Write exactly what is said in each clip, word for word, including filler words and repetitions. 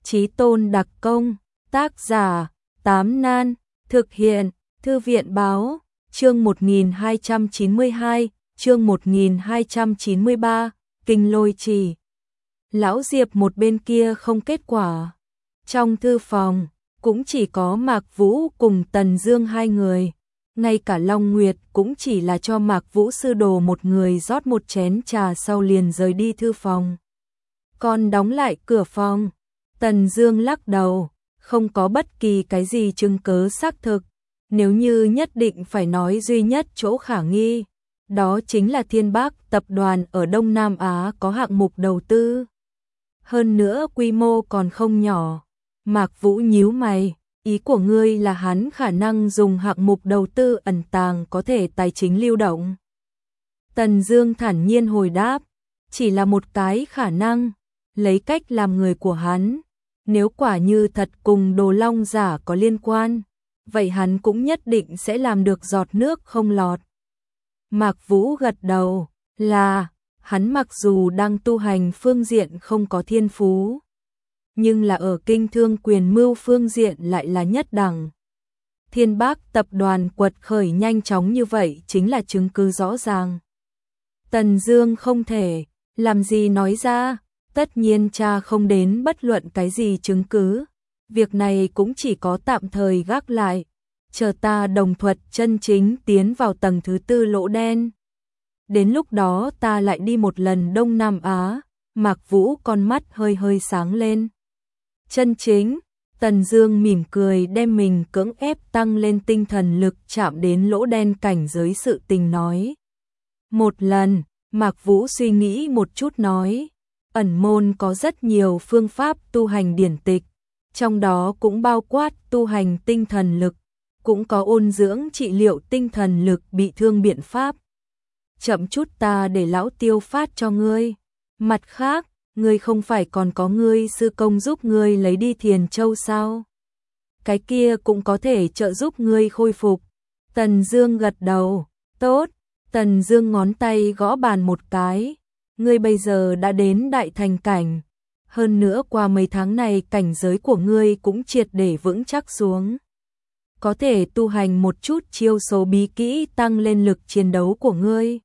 Chí Tôn đặc công, tác giả, Tám Nan, thực hiện, Thư viện báo, chương một nghìn hai trăm chín mươi hai, chương một nghìn hai trăm chín mươi ba, Kinh Lôi Chỉ. Lão Diệp một bên kia không kết quả. Trong thư phòng, cũng chỉ có Mạc Vũ cùng Tần Dương hai người. Ngay cả Long Nguyệt cũng chỉ là cho Mạc Vũ sư đồ một người rót một chén trà sau liền rời đi thư phòng. Còn đóng lại cửa phòng, Tần Dương lắc đầu, không có bất kỳ cái gì chứng cứ xác thực. Nếu như nhất định phải nói duy nhất chỗ khả nghi, đó chính là Thiên Bác tập đoàn ở Đông Nam Á có hạng mục đầu tư. Hơn nữa quy mô còn không nhỏ. Mạc Vũ nhíu mày, ý của ngươi là hắn khả năng dùng hạng mục đầu tư ẩn tàng có thể tài chính lưu động. Tần Dương thản nhiên hồi đáp, chỉ là một cái khả năng, lấy cách làm người của hắn. Nếu quả như thật cùng Đồ Long giả có liên quan, vậy hắn cũng nhất định sẽ làm được giọt nước không lọt. Mạc Vũ gật đầu, là, hắn mặc dù đang tu hành phương diện không có thiên phú, nhưng là ở kinh thương quyền mưu phương diện lại là nhất đẳng. Thiên Bác tập đoàn quật khởi nhanh chóng như vậy chính là chứng cứ rõ ràng. Tần Dương không thể làm gì nói ra, tất nhiên cha không đến bất luận cái gì chứng cứ. Việc này cũng chỉ có tạm thời gác lại, chờ ta đồng thuật chân chính tiến vào tầng thứ tư lỗ đen. Đến lúc đó ta lại đi một lần Đông Nam Á. Mạc Vũ con mắt hơi hơi sáng lên. Chân chính, Tần Dương mỉm cười đem mình cưỡng ép tăng lên tinh thần lực chạm đến lỗ đen cảnh giới sự tình nói. Một lần, Mạc Vũ suy nghĩ một chút nói, ẩn môn có rất nhiều phương pháp tu hành điển tịch, trong đó cũng bao quát tu hành tinh thần lực, cũng có ôn dưỡng trị liệu tinh thần lực bị thương biện pháp. Chậm chút ta để lão Tiêu phát cho ngươi. Mặt khác, ngươi không phải còn có ngươi sư công giúp ngươi lấy đi Thiền Châu sao? Cái kia cũng có thể trợ giúp ngươi khôi phục. Tần Dương gật đầu, tốt. Tần Dương ngón tay gõ bàn một cái. Ngươi bây giờ đã đến đại thành cảnh. Hơn nữa qua mấy tháng này cảnh giới của ngươi cũng triệt để vững chắc xuống. Có thể tu hành một chút chiêu số bí kỹ tăng lên lực chiến đấu của ngươi.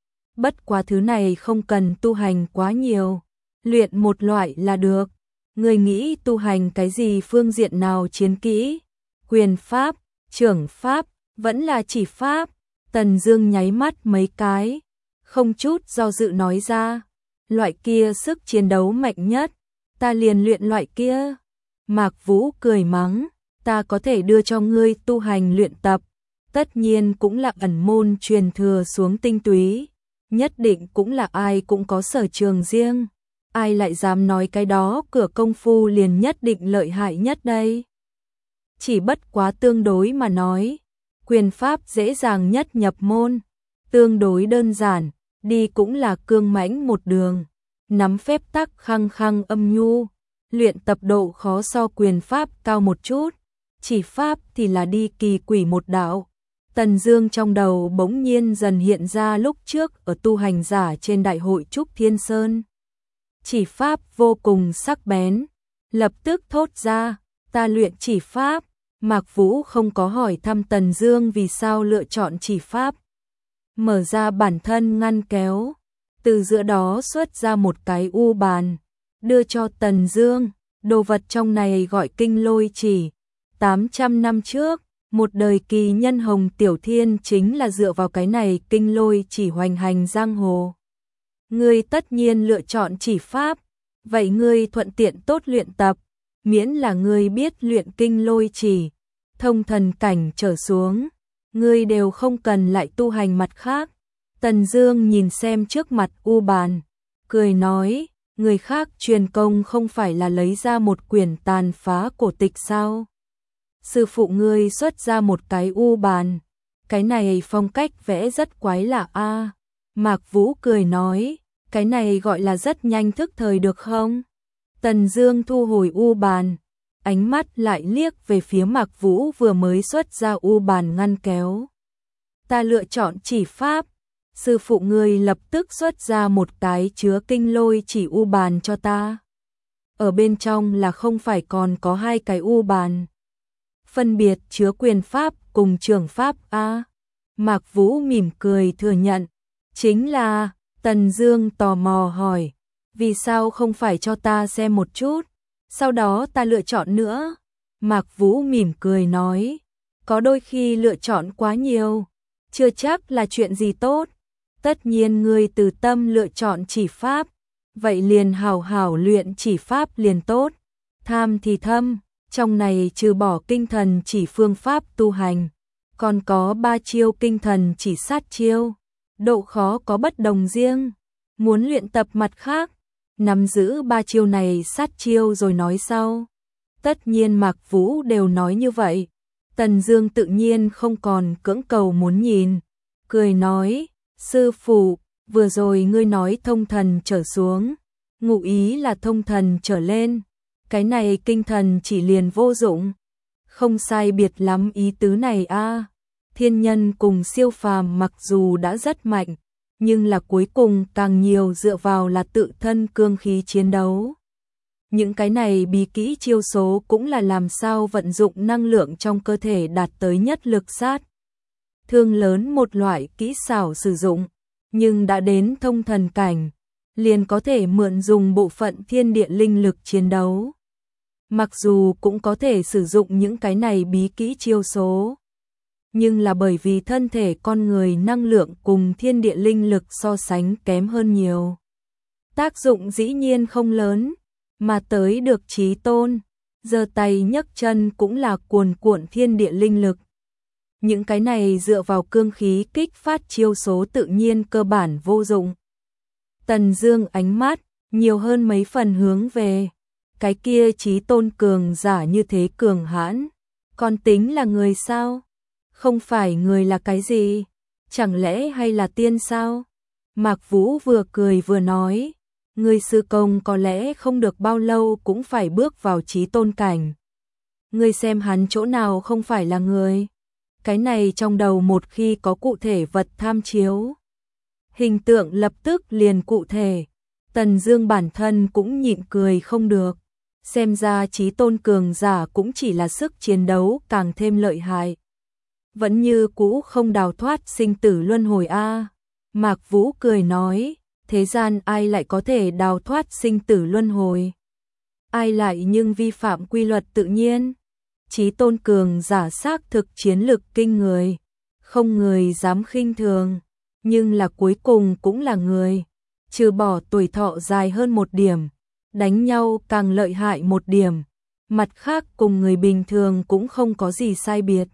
Bất quá thứ này không cần tu hành quá nhiều, luyện một loại là được. Ngươi nghĩ tu hành cái gì phương diện nào chiến kỹ? Quyền pháp, trưởng pháp, vẫn là chỉ pháp? Tần Dương nháy mắt mấy cái, không chút do dự nói ra, loại kia sức chiến đấu mạnh nhất, ta liền luyện loại kia. Mạc Vũ cười mắng, ta có thể đưa cho ngươi tu hành luyện tập, tất nhiên cũng là ẩn môn truyền thừa xuống tinh túy, nhất định cũng là ai cũng có sở trường riêng, ai lại dám nói cái đó cửa công phu liền nhất định lợi hại nhất đây. Chỉ bất quá tương đối mà nói, quyền pháp dễ dàng nhất nhập môn, tương đối đơn giản, đi cũng là cương mãnh một đường, nắm phép tắc khăng khăng âm nhu, luyện tập độ khó so quyền pháp cao một chút, chỉ pháp thì là đi kỳ quỷ một đạo. Tần Dương trong đầu bỗng nhiên dần hiện ra lúc trước ở tu hành giả trên đại hội Trúc Thiên Sơn. Chỉ pháp vô cùng sắc bén, lập tức thốt ra, ta luyện chỉ pháp. Mạc Vũ không có hỏi thăm Tần Dương vì sao lựa chọn chỉ pháp. Mở ra bản thân ngăn kéo, từ giữa đó xuất ra một cái u bàn, đưa cho Tần Dương, đồ vật trong này gọi Kinh Lôi Chỉ. tám trăm năm trước, một đời kỳ nhân Hồng Tiểu Thiên chính là dựa vào cái này Kinh Lôi Chỉ hoành hành giang hồ. Ngươi tất nhiên lựa chọn chỉ pháp, vậy ngươi thuận tiện tốt luyện tập, miễn là ngươi biết luyện Kinh Lôi Chỉ, thông thần cảnh trở xuống, ngươi đều không cần lại tu hành mặt khác. Tần Dương nhìn xem trước mặt u bàn, cười nói, người khác truyền công không phải là lấy ra một quyển tàn phá cổ tịch sao? Sư phụ ngươi xuất ra một cái u bàn, cái này phong cách vẽ rất quái lạ a. Mạc Vũ cười nói, cái này gọi là rất nhanh thức thời được không? Tần Dương thu hồi u bàn, ánh mắt lại liếc về phía Mạc Vũ vừa mới xuất ra u bàn ngăn kéo. Ta lựa chọn chỉ pháp. Sư phụ ngươi lập tức xuất ra một cái chứa Kinh Lôi Chỉ u bàn cho ta. ở bên trong là không phải còn có hai cái u bàn. Phân biệt chứa quyền pháp cùng trường pháp a. Mạc Vũ mỉm cười thừa nhận, chính là. Tần Dương tò mò hỏi, vì sao không phải cho ta xem một chút, sau đó ta lựa chọn nữa. Mạc Vũ mỉm cười nói, có đôi khi lựa chọn quá nhiều, chưa chắc là chuyện gì tốt. Tất nhiên ngươi từ tâm lựa chọn chỉ pháp, vậy liền hảo hảo luyện chỉ pháp liền tốt. Tham thì thâm, trong này trừ bỏ kinh thần chỉ phương pháp tu hành, còn có ba chiêu kinh thần chỉ sát chiêu, độ khó có bất đồng riêng. Muốn luyện tập mặt khác, nắm giữ ba chiêu này sát chiêu rồi nói sau. Tất nhiên Mạc Vũ đều nói như vậy, Tần Dương tự nhiên không còn cưỡng cầu muốn nhìn, cười nói, sư phụ, vừa rồi ngươi nói thông thần trở xuống, ngụ ý là thông thần trở lên, cái này kinh thần chỉ liền vô dụng. Không sai biệt lắm ý tứ này a. Thiên nhân cùng siêu phàm mặc dù đã rất mạnh, nhưng là cuối cùng càng nhiều dựa vào là tự thân cương khí chiến đấu. Những cái này bí kỹ chiêu số cũng là làm sao vận dụng năng lượng trong cơ thể đạt tới nhất lực sát thương lớn một loại kỹ xảo sử dụng, nhưng đã đến thông thần cảnh, liền có thể mượn dùng bộ phận thiên địa linh lực chiến đấu. Mặc dù cũng có thể sử dụng những cái này bí kỹ chiêu số, nhưng là bởi vì thân thể con người năng lượng cùng thiên địa linh lực so sánh kém hơn nhiều. Tác dụng dĩ nhiên không lớn, mà tới được chí tôn, giơ tay nhấc chân cũng là cuồn cuộn thiên địa linh lực. Những cái này dựa vào cương khí kích phát chiêu số tự nhiên cơ bản vô dụng. Tần Dương ánh mắt nhiều hơn mấy phần hướng về, cái kia chí tôn cường giả như thế cường hãn, còn tính là người sao? Không phải người là cái gì? Chẳng lẽ hay là tiên sao? Mạc Vũ vừa cười vừa nói, ngươi sư công có lẽ không được bao lâu cũng phải bước vào chí tôn cảnh. Ngươi xem hắn chỗ nào không phải là người? Cái này trong đầu một khi có cụ thể vật tham chiếu, hình tượng lập tức liền cụ thể. Tần Dương bản thân cũng nhịn cười không được. Xem ra chí tôn cường giả cũng chỉ là sức chiến đấu càng thêm lợi hại, vẫn như cũ không đào thoát sinh tử luân hồi a. Mạc Vũ cười nói, thế gian ai lại có thể đào thoát sinh tử luân hồi? Ai lại nhưng vi phạm quy luật tự nhiên? Chí tôn cường giả xác thực chiến lực kinh người, không người dám khinh thường, nhưng là cuối cùng cũng là người, trừ bỏ tuổi thọ dài hơn một điểm, đánh nhau càng lợi hại một điểm, mặt khác cùng người bình thường cũng không có gì sai biệt.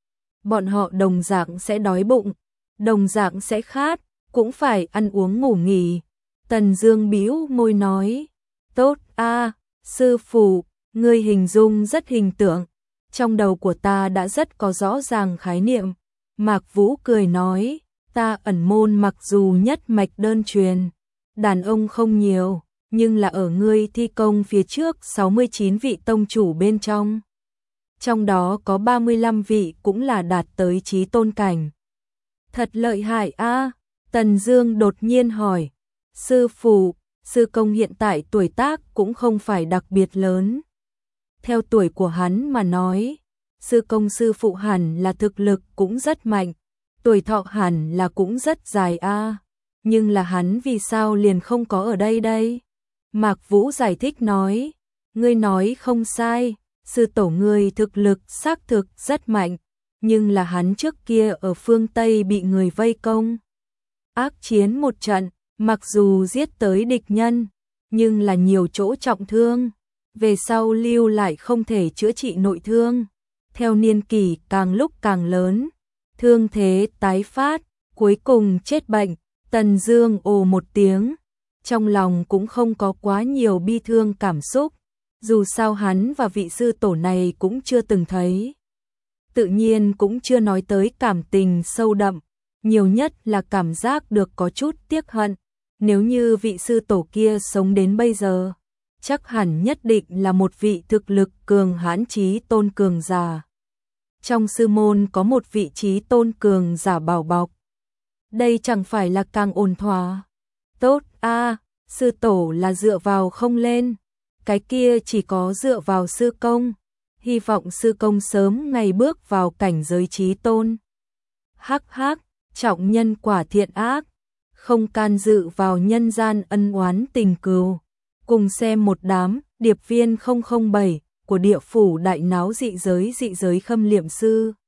Bọn họ đồng dạng sẽ đói bụng, đồng dạng sẽ khát, cũng phải ăn uống ngủ nghỉ. Tần Dương bĩu môi nói, tốt a, sư phụ, ngươi hình dung rất hình tượng, trong đầu của ta đã rất có rõ ràng khái niệm. Mạc Vũ cười nói, ta ẩn môn mặc dù nhất mạch đơn truyền, đàn ông không nhiều, nhưng là ở ngươi thi công phía trước sáu mươi chín vị tông chủ bên trong, trong đó có ba mươi lăm vị cũng là đạt tới chí tôn cảnh. Thật lợi hại a. Tần Dương đột nhiên hỏi, sư phụ, sư công hiện tại tuổi tác cũng không phải đặc biệt lớn. Theo tuổi của hắn mà nói, sư công sư phụ hẳn là thực lực cũng rất mạnh, tuổi thọ hẳn là cũng rất dài a. Nhưng là hắn vì sao liền không có ở đây đây? Mạc Vũ giải thích nói, ngươi nói không sai, sư tổ ngươi thực lực xác thực rất mạnh, nhưng là hắn trước kia ở phương Tây bị người vây công, ác chiến một trận, mặc dù giết tới địch nhân, nhưng là nhiều chỗ trọng thương, về sau lưu lại không thể chữa trị nội thương, theo niên kỷ càng lúc càng lớn, thương thế tái phát, cuối cùng chết bệnh. Tần Dương ồ một tiếng, trong lòng cũng không có quá nhiều bi thương cảm xúc, dù sao hắn và vị sư tổ này cũng chưa từng thấy, tự nhiên cũng chưa nói tới cảm tình sâu đậm, nhiều nhất là cảm giác được có chút tiếc hận. Nếu như vị sư tổ kia sống đến bây giờ, chắc hẳn nhất định là một vị thực lực cường hãn chí tôn cường giả. Trong sư môn có một vị chí tôn cường giả bảo bọc, đây chẳng phải là càng ổn thỏa. Tốt a, sư tổ là dựa vào không lên. cái kia chỉ có dựa vào sư công, hy vọng sư công sớm ngày bước vào cảnh giới trí tôn. Hắc hắc, trọng nhân quả thiện ác, không can dự vào nhân gian ân oán tình cừu. Cùng xem một đám điệp viên không không bảy của địa phủ đại náo dị giới dị giới khâm liệm sư.